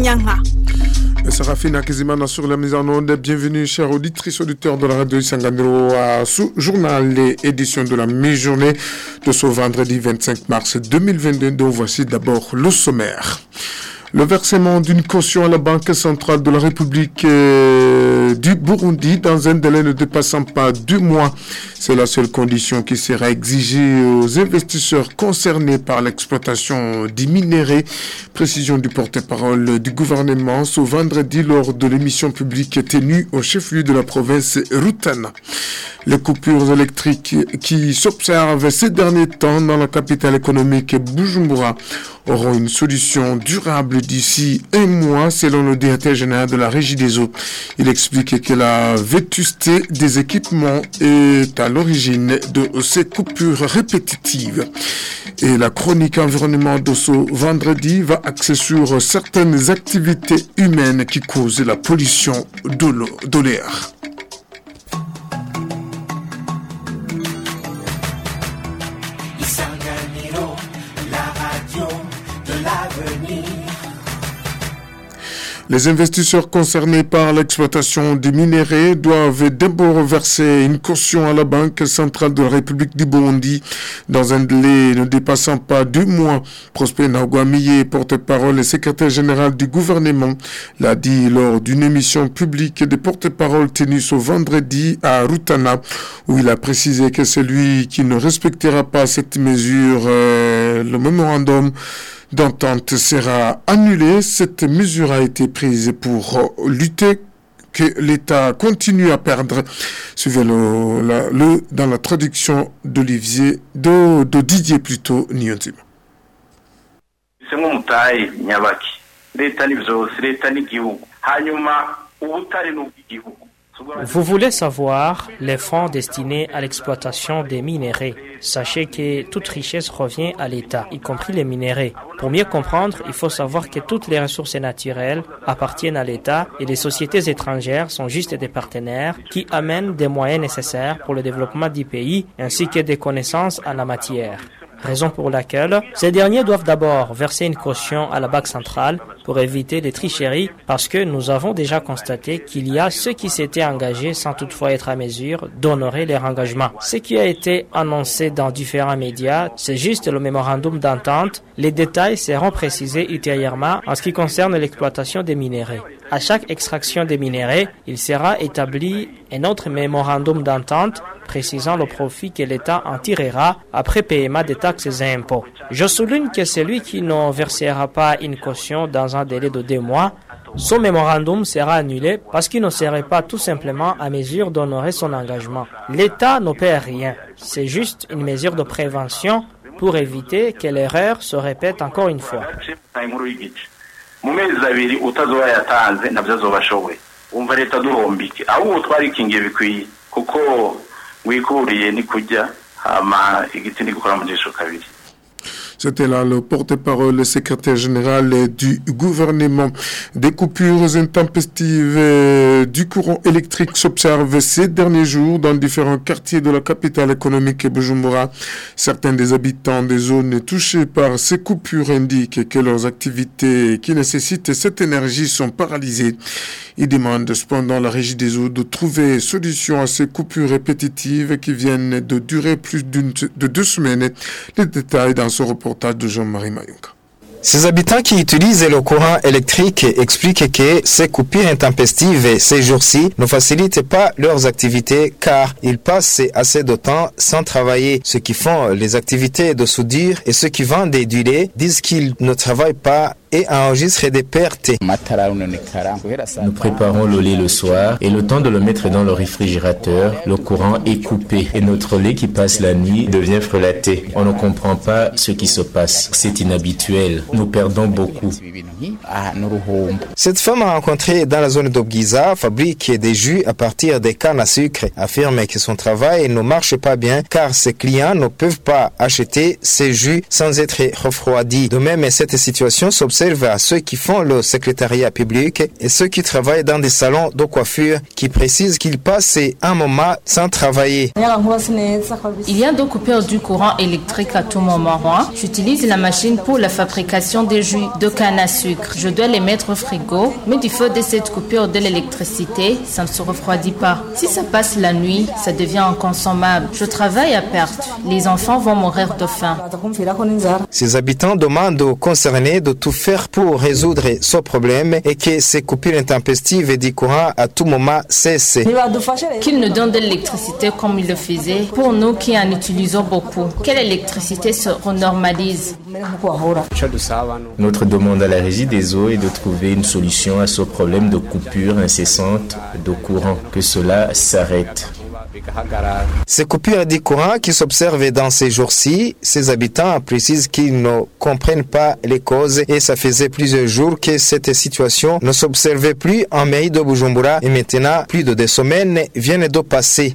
Nyanga. Sarafina Kizimana sur la mise en onde. Bienvenue, chers auditrices, auditeurs de la radio Isangandro à ce journal et édition de la mi-journée de ce vendredi 25 mars 2022. Donc voici d'abord le sommaire. Le versement d'une caution à la Banque centrale de la République du Burundi dans un délai ne dépassant pas 2 mois. C'est la seule condition qui sera exigée aux investisseurs concernés par l'exploitation des minéraux. Précision du porte-parole du gouvernement ce vendredi lors de l'émission publique tenue au chef-lieu de la province Rutana. Les coupures électriques qui s'observent ces derniers temps dans la capitale économique Bujumbura auront une solution durable d'ici 1 mois, selon le directeur général de la Régie des eaux. Il explique que la vétusté des équipements est à l'origine de ces coupures répétitives. Et la chronique environnement de ce vendredi va axer sur certaines activités humaines qui causent la pollution de l'air. Les investisseurs concernés par l'exploitation des minéraux doivent d'abord verser une caution à la Banque centrale de la République du Burundi dans un délai ne dépassant pas 2 mois. Prosper Ntagwamiye, porte-parole et secrétaire général du gouvernement, l'a dit lors d'une émission publique de porte-parole tenue ce vendredi à Rutana, où il a précisé que celui qui ne respectera pas cette mesure, le mémorandum d'entente sera annulée. Cette mesure a été prise pour lutter que l'État continue à perdre. Suivez dans la traduction d'Olivier, de Didier plutôt Niyonzima. Vous voulez savoir les fonds destinés à l'exploitation des minéraux. Sachez que toute richesse revient à l'État, y compris les minéraux. Pour mieux comprendre, il faut savoir que toutes les ressources naturelles appartiennent à l'État et les sociétés étrangères sont juste des partenaires qui amènent des moyens nécessaires pour le développement du pays ainsi que des connaissances en la matière. Raison pour laquelle ces derniers doivent d'abord verser une caution à la Banque centrale pour éviter des tricheries parce que nous avons déjà constaté qu'il y a ceux qui s'étaient engagés sans toutefois être à mesure d'honorer leur engagement. Ce qui a été annoncé dans différents médias, c'est juste le mémorandum d'entente. Les détails seront précisés ultérieurement en ce qui concerne l'exploitation des minéraux. À chaque extraction des minéraux, il sera établi un autre mémorandum d'entente précisant le profit que l'État en tirera après paiement des taxes et impôts. Je souligne que celui qui ne versera pas une caution dans un délai de 2 mois, son mémorandum sera annulé parce qu'il ne serait pas tout simplement à mesure d'honorer son engagement. L'État ne paie rien, c'est juste une mesure de prévention pour éviter que l'erreur se répète encore une fois. C'était là le porte-parole, le secrétaire général du gouvernement. Des coupures intempestives du courant électrique s'observent ces derniers jours dans différents quartiers de la capitale économique Bujumbura. Certains des habitants des zones touchées par ces coupures indiquent que leurs activités qui nécessitent cette énergie sont paralysées. Ils demandent cependant à la Régie des eaux de trouver solution à ces coupures répétitives qui viennent de durer plus de 2 semaines. Les détails dans ce reportage de Jean-Marie Mayunga. Ces habitants qui utilisent le courant électrique expliquent que ces coupures intempestives ces jours-ci ne facilitent pas leurs activités car ils passent assez de temps sans travailler. Ceux qui font les activités de soudure et ceux qui vendent du lait disent qu'ils ne travaillent pas et enregistre des pertes. Nous préparons le lait le soir et le temps de le mettre dans le réfrigérateur, le courant est coupé et notre lait qui passe la nuit devient frelaté. On ne comprend pas ce qui se passe. C'est inhabituel. Nous perdons beaucoup. Cette femme rencontrée dans la zone d'Obgiza fabrique des jus à partir des cannes à sucre, affirme que son travail ne marche pas bien car ses clients ne peuvent pas acheter ces jus sans être refroidis. De même, cette situation s'observe s'observe à ceux qui font le secrétariat public et ceux qui travaillent dans des salons de coiffure qui précisent qu'ils passent un moment sans travailler. Il y a deux coupures du courant électrique à tout moment. Moi, j'utilise la machine pour la fabrication des jus de canne à sucre. Je dois les mettre au frigo, mais du fait de cette coupure de l'électricité, ça ne se refroidit pas. Si ça passe la nuit, ça devient inconsommable. Je travaille à perte. Les enfants vont mourir de faim. Ces habitants demandent aux concernés de tout faire pour résoudre ce problème et que ces coupures intempestives du courant à tout moment cessent. Qu'ils nous donnent de l'électricité comme ils le faisaient pour nous qui en utilisons beaucoup. Que l'électricité se renormalise. Notre demande à la Régie des eaux est de trouver une solution à ce problème de coupure incessante de courant, que cela s'arrête. Ces coupures du courant qui s'observent dans ces jours-ci, ces habitants précisent qu'ils ne comprennent pas les causes et ça faisait plusieurs jours que cette situation ne s'observait plus en mairie de Bujumbura et maintenant plus de 2 semaines viennent de passer.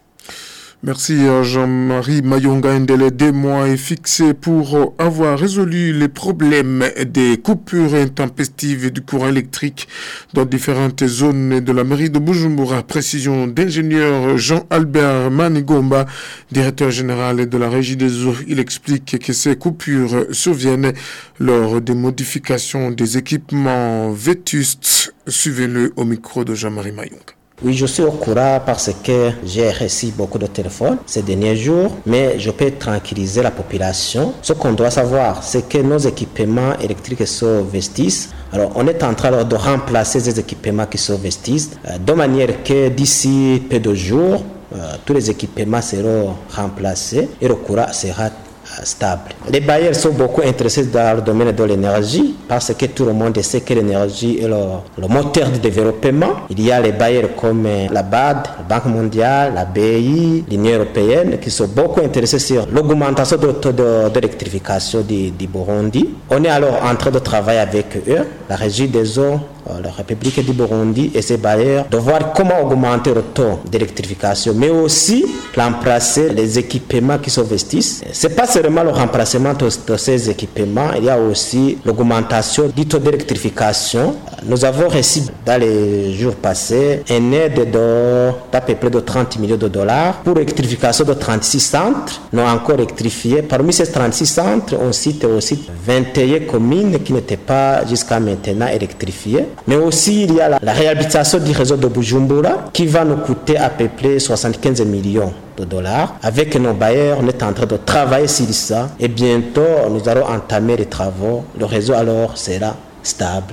Merci Jean-Marie Mayonga. Un délai de 2 mois est fixé pour avoir résolu les problèmes des coupures intempestives du courant électrique dans différentes zones de la mairie de Bujumbura. Précision d'ingénieur Jean-Albert Manigomba, directeur général de la Régie des eaux. Il explique que ces coupures surviennent lors des modifications des équipements vétustes. Suivez-le au micro de Jean-Marie Mayonga. Oui, je suis au courant parce que j'ai reçu beaucoup de téléphones ces derniers jours, mais je peux tranquilliser la population. Ce qu'on doit savoir, c'est que nos équipements électriques sont vestis. Alors, on est en train de remplacer ces équipements qui sont vestis, de manière que d'ici peu de jours, tous les équipements seront remplacés et le courant sera stable. Les bailleurs sont beaucoup intéressés dans le domaine de l'énergie parce que tout le monde sait que l'énergie est le moteur du développement. Il y a les bailleurs comme la BAD, la Banque mondiale, la BI, l'Union européenne qui sont beaucoup intéressés sur l'augmentation de taux d'électrification du Burundi. On est alors en train de travailler avec eux, la Régie des eaux, la République du Burundi et ses bailleurs, de voir comment augmenter le taux d'électrification, mais aussi remplacer les équipements qui sont vestis. C'est pas seulement le remplacement de ces équipements, il y a aussi l'augmentation du taux d'électrification. Nous avons reçu dans les jours passés une aide d'à peu près de 30 millions de dollars pour l'électrification de 36 centres non encore électrifiés. Parmi ces 36 centres, on cite aussi 21 communes qui n'étaient pas jusqu'à maintenant électrifiées. Mais aussi, il y a la réhabilitation du réseau de Bujumbura qui va nous coûter à peu près 75 millions de dollars. Avec nos bailleurs, on est en train de travailler sur ça et bientôt, nous allons entamer les travaux. Le réseau alors sera stable.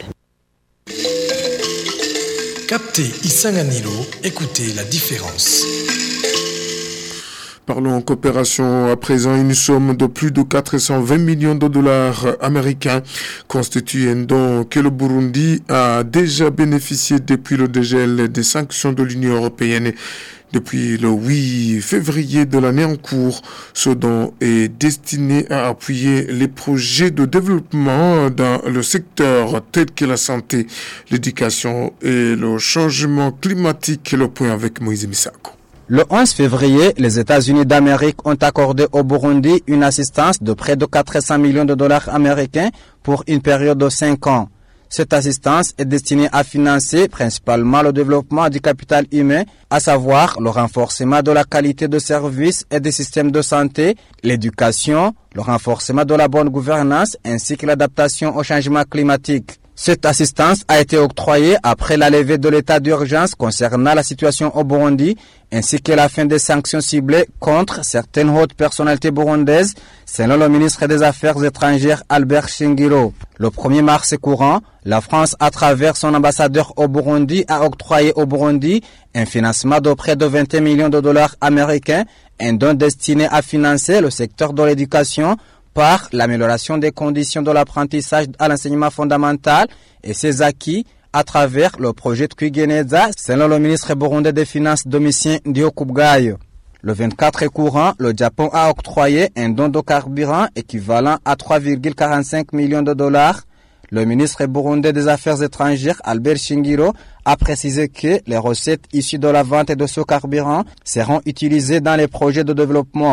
Captez Isanganilo, écoutez la différence. Parlons en coopération à présent. Une somme de plus de 420 millions de dollars américains constitue un don que le Burundi a déjà bénéficié depuis le dégel des sanctions de l'Union européenne. Depuis le 8 février de l'année en cours, ce don est destiné à appuyer les projets de développement dans le secteur tel que la santé, l'éducation et le changement climatique. Le point avec Moïse Misako. Le 11 février, les États-Unis d'Amérique ont accordé au Burundi une assistance de près de 400 millions de dollars américains pour une période de 5 ans. Cette assistance est destinée à financer principalement le développement du capital humain, à savoir le renforcement de la qualité de services et des systèmes de santé, l'éducation, le renforcement de la bonne gouvernance ainsi que l'adaptation au changement climatique. Cette assistance a été octroyée après la levée de l'état d'urgence concernant la situation au Burundi, ainsi que la fin des sanctions ciblées contre certaines hautes personnalités burundaises, selon le ministre des Affaires étrangères Albert Shingiro. Le 1er mars courant, la France, à travers son ambassadeur au Burundi, a octroyé au Burundi un financement de près de 21 millions de dollars américains, un don destiné à financer le secteur de l'éducation, par l'amélioration des conditions de l'apprentissage à l'enseignement fondamental et ses acquis à travers le projet de Kwigeneza, selon le ministre burundais des Finances Domitien Ndiokubwayo. Le 24 courant, le Japon a octroyé un don de carburant équivalent à 3,45 millions de dollars. Le ministre burundais des Affaires étrangères, Albert Shingiro, a précisé que les recettes issues de la vente de ce carburant seront utilisées dans les projets de développement.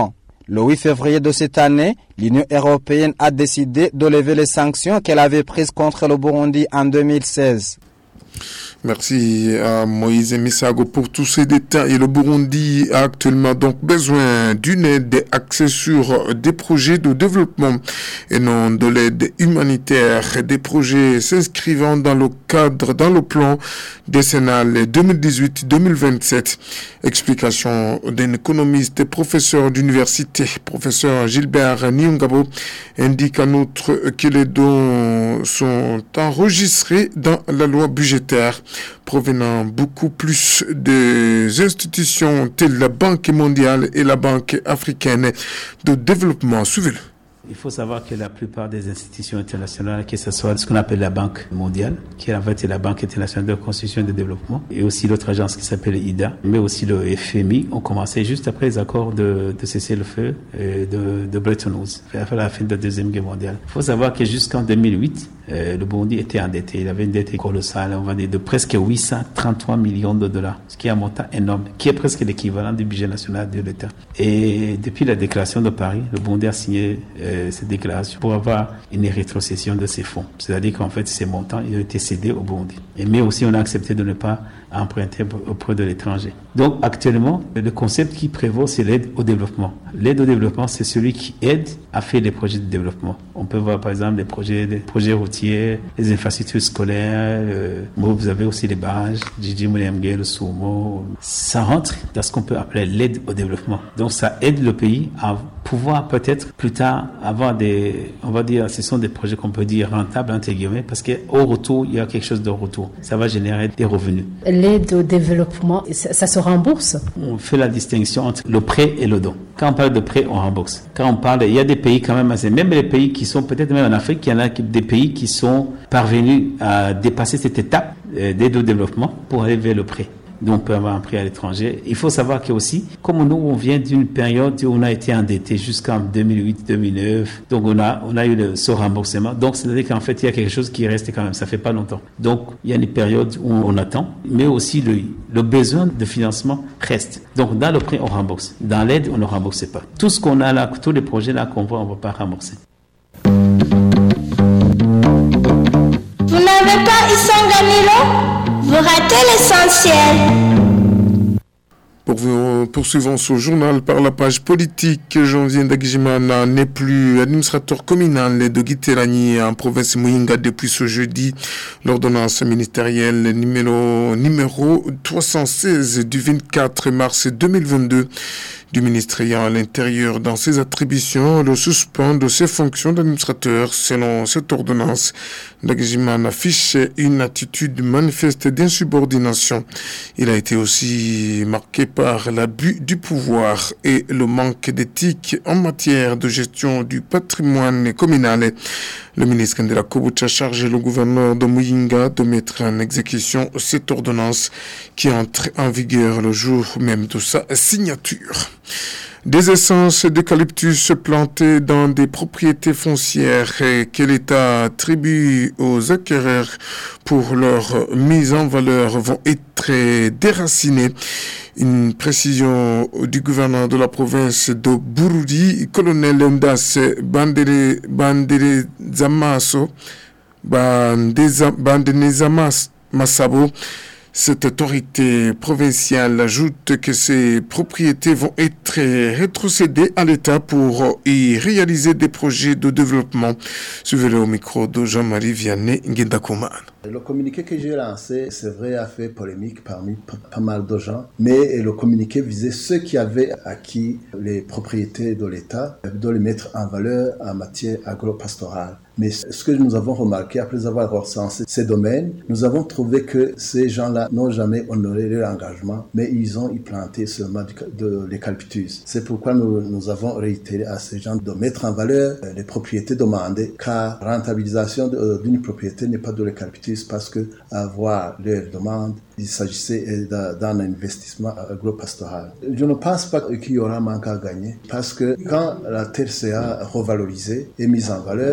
Le 8 février de cette année, l'Union européenne a décidé de lever les sanctions qu'elle avait prises contre le Burundi en 2016. Merci à Moïse Misago pour tous ces détails. Le Burundi a actuellement donc besoin d'une aide axée sur des projets de développement et non de l'aide humanitaire. Des projets s'inscrivant dans le plan décennal 2018-2027. Explication d'un économiste et professeur d'université, professeur Gilbert Nyungabo, indique en outre que les dons sont enregistrés dans la loi budgétaire, provenant beaucoup plus des institutions telles la Banque mondiale et la Banque africaine de développement. Suivez-le. Il faut savoir que la plupart des institutions internationales, que ce soit ce qu'on appelle la Banque mondiale, qui est en fait la Banque internationale de reconstruction et de développement, et aussi l'autre agence qui s'appelle IDA, mais aussi le FMI, ont commencé juste après les accords de cessez-le-feu de Bretton Woods, à la fin de la Deuxième Guerre mondiale. Il faut savoir que jusqu'en 2008, le Burundi était endetté. Il avait une dette colossale, on va dire, de presque 833 millions de dollars, ce qui est un montant énorme, qui est presque l'équivalent du budget national de l'État. Et depuis la déclaration de Paris, le Burundi a signé cette déclaration pour avoir une rétrocession de ses fonds. C'est-à-dire qu'en fait, ces montants ils ont été cédés au Burundi. Mais aussi, on a accepté de ne pas emprunter auprès de l'étranger. Donc, actuellement, le concept qui prévaut, c'est l'aide au développement. L'aide au développement, c'est celui qui aide à faire des projets de développement. On peut voir, par exemple, des projets routiers, les infrastructures scolaires, vous avez aussi les barrages, Gigi Moulemge, le Soumo. Ça rentre dans ce qu'on peut appeler l'aide au développement. Donc, ça aide le pays à pouvoir peut-être plus tard avoir on va dire, ce sont des projets qu'on peut dire rentables, entre guillemets, parce qu'au retour, il y a quelque chose de retour. Ça va générer des revenus. L'aide au développement, ça se rembourse? On fait la distinction entre le prêt et le don. Quand on parle de prêt, on rembourse. Quand on parle, il y a des pays quand même, même les pays qui sont peut-être même en Afrique, il y en a des pays qui sont parvenus à dépasser cette étape d'aide au développement pour aller vers le prêt. Donc, on peut avoir un prêt à l'étranger. Il faut savoir que aussi, comme nous, on vient d'une période où on a été endetté jusqu'en 2008-2009. Donc, on a eu ce remboursement. Donc, c'est-à-dire qu'en fait, il y a quelque chose qui reste quand même. Ça fait pas longtemps. Donc, il y a une période où on attend, mais aussi le besoin de financement reste. Donc, dans le prêt, on rembourse. Dans l'aide, on ne rembourse pas. Tout ce qu'on a là, tous les projets là qu'on voit, on ne va pas rembourser. Vous n'avez pas Isanganilo? Vous ratez l'essentiel. Poursuivons ce journal par la page politique. Janvier Ndagijimana n'est plus administrateur communal de Giterani en province Muyinga depuis ce jeudi. L'ordonnance ministérielle numéro 316 du 24 mars 2022 du ministre ayant à l'intérieur dans ses attributions le suspend de ses fonctions d'administrateur. Selon cette ordonnance, Ndagijimana affiche une attitude manifeste d'insubordination. Il a été aussi marqué par l'abus du pouvoir et le manque d'éthique en matière de gestion du patrimoine communal. Le ministre Ndela Kobucha a chargé le gouverneur de Muyinga de mettre en exécution cette ordonnance qui entre en vigueur le jour même de sa signature. Des essences d'eucalyptus plantées dans des propriétés foncières que l'État attribue aux acquéreurs pour leur mise en valeur vont être déracinées. Une précision du gouverneur de la province de Burundi, colonel Ndas Bandenezamas Massabo. Cette autorité provinciale ajoute que ces propriétés vont être rétrocédées à l'État pour y réaliser des projets de développement. Suivez-le au micro de Jean-Marie Vianney Nguendakouman. Le communiqué que j'ai lancé, c'est vrai, a fait polémique parmi pas mal de gens, mais le communiqué visait ceux qui avaient acquis les propriétés de l'État, de les mettre en valeur en matière agro-pastorale. Mais ce que nous avons remarqué après avoir recensé ces domaines, nous avons trouvé que ces gens-là n'ont jamais honoré leur engagement, mais ils ont y planté seulement de l'eucalyptus. C'est pourquoi nous avons réitéré à ces gens de mettre en valeur les propriétés demandées, car la rentabilisation d'une propriété n'est pas de l'eucalyptus, parce que avoir leur demande, il s'agissait d'un investissement agro-pastoral. Je ne pense pas qu'il y aura manque à gagner, parce que quand la terre sera revalorisée et mise en valeur, je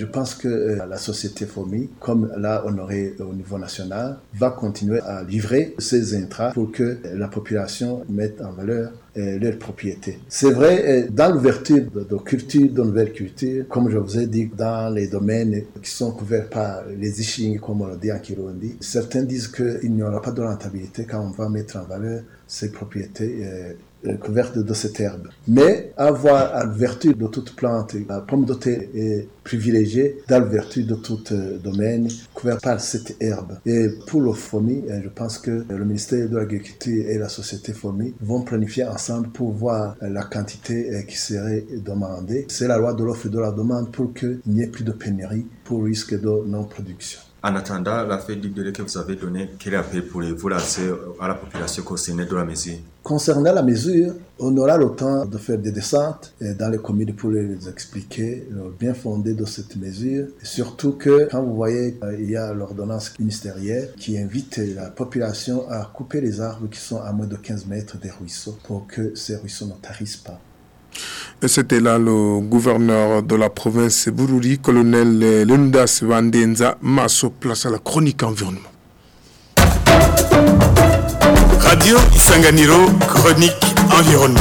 pense que la société FOMI, comme l'a honoré au niveau national, va continuer à livrer ces intrants pour que la population mette en valeur leurs propriétés. C'est vrai, dans l'ouverture de cultures, de nouvelles cultures, comme je vous ai dit, dans les domaines qui sont couverts par les ishing, comme on le dit en Kirundi, certains disent qu'il n'y aura pas de rentabilité quand on va mettre en valeur ces propriétés couvertes de cette herbe. Mais avoir à l'ouverture de toute plante, la pomme de terre est privilégiée dans l'ouverture de tout domaine couvert par cette herbe. Et pour le FOMI, je pense que le ministère de l'Agriculture et la société FOMI vont planifier ensemble pour voir la quantité qui serait demandée. C'est la loi de l'offre et de la demande pour qu'il n'y ait plus de pénurie pour risque de non-production. En attendant, la feuille de délai que vous avez donnée, quel appel pourriez-vous lancer à la population concernée de la mesure? Concernant la mesure, on aura le temps de faire des descentes dans les communes pour les expliquer le bien fondé de cette mesure. Et surtout que, quand vous voyez, il y a l'ordonnance ministérielle qui invite la population à couper les arbres qui sont à moins de 15 mètres des ruisseaux pour que ces ruisseaux ne tarissent pas. Et c'était là le gouverneur de la province Bururi, colonel Lundas Vandenza Masso, place à la chronique environnement. Radio Isanganiro, chronique environnement.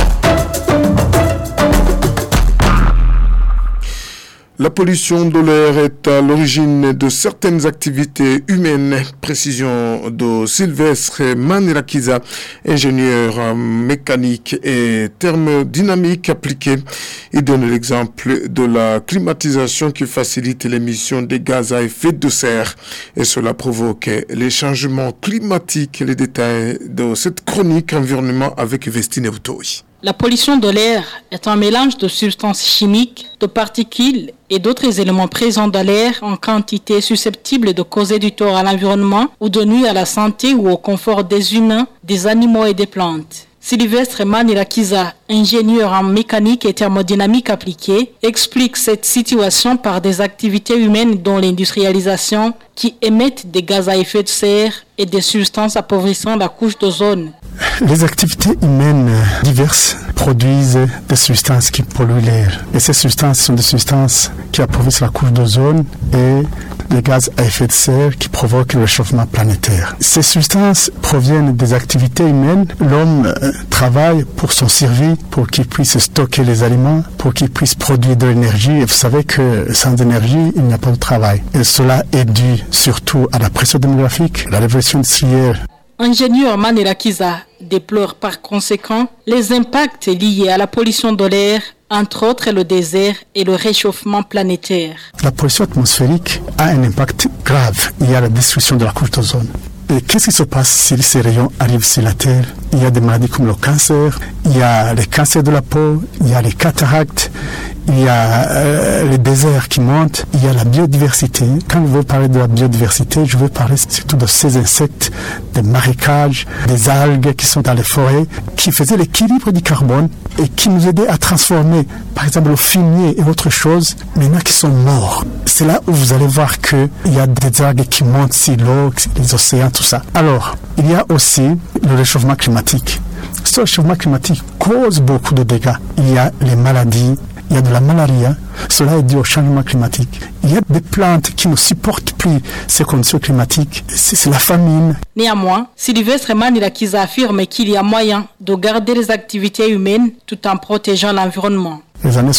La pollution de l'air est à l'origine de certaines activités humaines. Précision de Sylvestre Manirakiza, ingénieur mécanique et thermodynamique appliqué. Il donne l'exemple de la climatisation qui facilite l'émission des gaz à effet de serre. Et cela provoque les changements climatiques. Les détails de cette chronique environnement avec Vestine Boutoui. La pollution de l'air est un mélange de substances chimiques, de particules et d'autres éléments présents dans l'air en quantité susceptible de causer du tort à l'environnement ou de nuire à la santé ou au confort des humains, des animaux et des plantes. Sylvestre Manirakiza, ingénieur en mécanique et thermodynamique appliquée, explique cette situation par des activités humaines dont l'industrialisation qui émettent des gaz à effet de serre et des substances appauvrissant la couche d'ozone. Les activités humaines diverses produisent des substances qui polluent l'air. Et ces substances sont des substances qui appauvrissent la couche d'ozone et les gaz à effet de serre qui provoquent le réchauffement planétaire. Ces substances proviennent des activités humaines. L'homme travaille pour son survie, pour qu'il puisse stocker les aliments, pour qu'il puisse produire de l'énergie. Et vous savez que sans énergie, il n'y a pas de travail. Et cela est dû surtout à la pression démographique, la révolution industrielle. Ingénieur Manirakiza déplore par conséquent les impacts liés à la pollution de l'air, entre autres le désert et le réchauffement planétaire. La pollution atmosphérique a un impact grave. Il y a la destruction de la couche d'ozone. Et qu'est-ce qui se passe si ces rayons arrivent sur la Terre? Il y a des maladies comme le cancer, il y a les cancers de la peau, il y a les cataractes, il y a les déserts qui montent, il y a la biodiversité. Quand je veux parler de la biodiversité, je veux parler surtout de ces insectes, des marécages, des algues qui sont dans les forêts, qui faisaient l'équilibre du carbone et qui nous aidaient à transformer, par exemple, le fumier et autre chose, maintenant qui sont morts. C'est là où vous allez voir qu'il y a des algues qui montent sur l'eau, les océans, tout ça. Alors, il y a aussi le réchauffement climatique. Ce réchauffement climatique cause beaucoup de dégâts. Il y a les maladies, il y a de la malaria, cela est dû au changement climatique. Il y a des plantes qui ne supportent plus ces conditions climatiques, c'est la famine. Néanmoins, Sylvestre Manirakiza affirme qu'il y a moyen de garder les activités humaines tout en protégeant l'environnement. Les années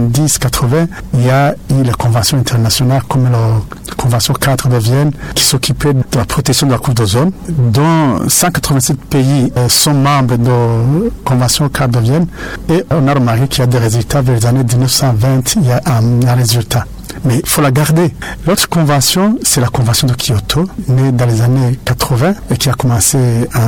70-80, il y a eu les conventions internationales comme la Convention cadre de Vienne qui s'occupait de la protection de la couche d'ozone, dont 187 pays sont membres de la Convention cadre de Vienne. Et on a remarqué qu'il y a des résultats vers les années 1920, il y a un résultat. Mais il faut la garder. L'autre convention, c'est la convention de Kyoto, née dans les années 80 et qui a commencé en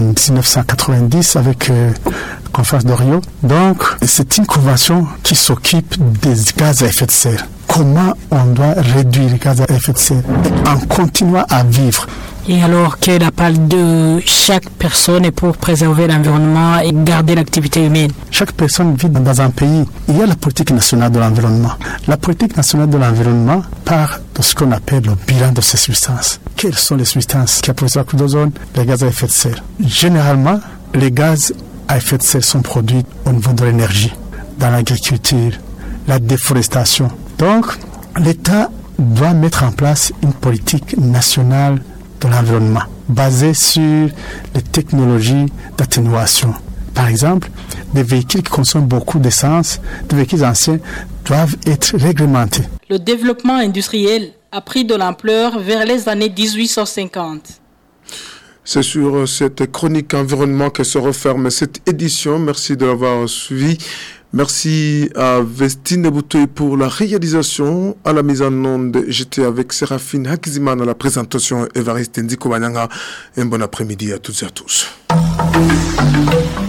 1990 avec la conférence de Rio. Donc, c'est une convention qui s'occupe des gaz à effet de serre. Comment on doit réduire les gaz à effet de serre en continuant à vivre. Et alors, quel appel de chaque personne pour préserver l'environnement et garder l'activité humaine? Chaque personne vit dans un pays. Il y a la politique nationale de l'environnement. La politique nationale de l'environnement part de ce qu'on appelle le bilan de ces substances. Quelles sont les substances qui appauvrissent la couche d'ozone? Les gaz à effet de serre. Généralement, les gaz à effet de serre sont produits au niveau de l'énergie, dans l'agriculture, la déforestation. Donc, l'État doit mettre en place une politique nationale de l'environnement basée sur les technologies d'atténuation. Par exemple, des véhicules qui consomment beaucoup d'essence, des véhicules anciens, doivent être réglementés. Le développement industriel a pris de l'ampleur vers les années 1850. C'est sur cette chronique environnement que se referme cette édition. Merci de l'avoir suivi. Merci à Vestine Boutoué pour la réalisation. À la mise en onde, j'étais avec Séraphine Hakizimana à la présentation, Évariste Ndiko Banyanga. Un bon après-midi à toutes et à tous.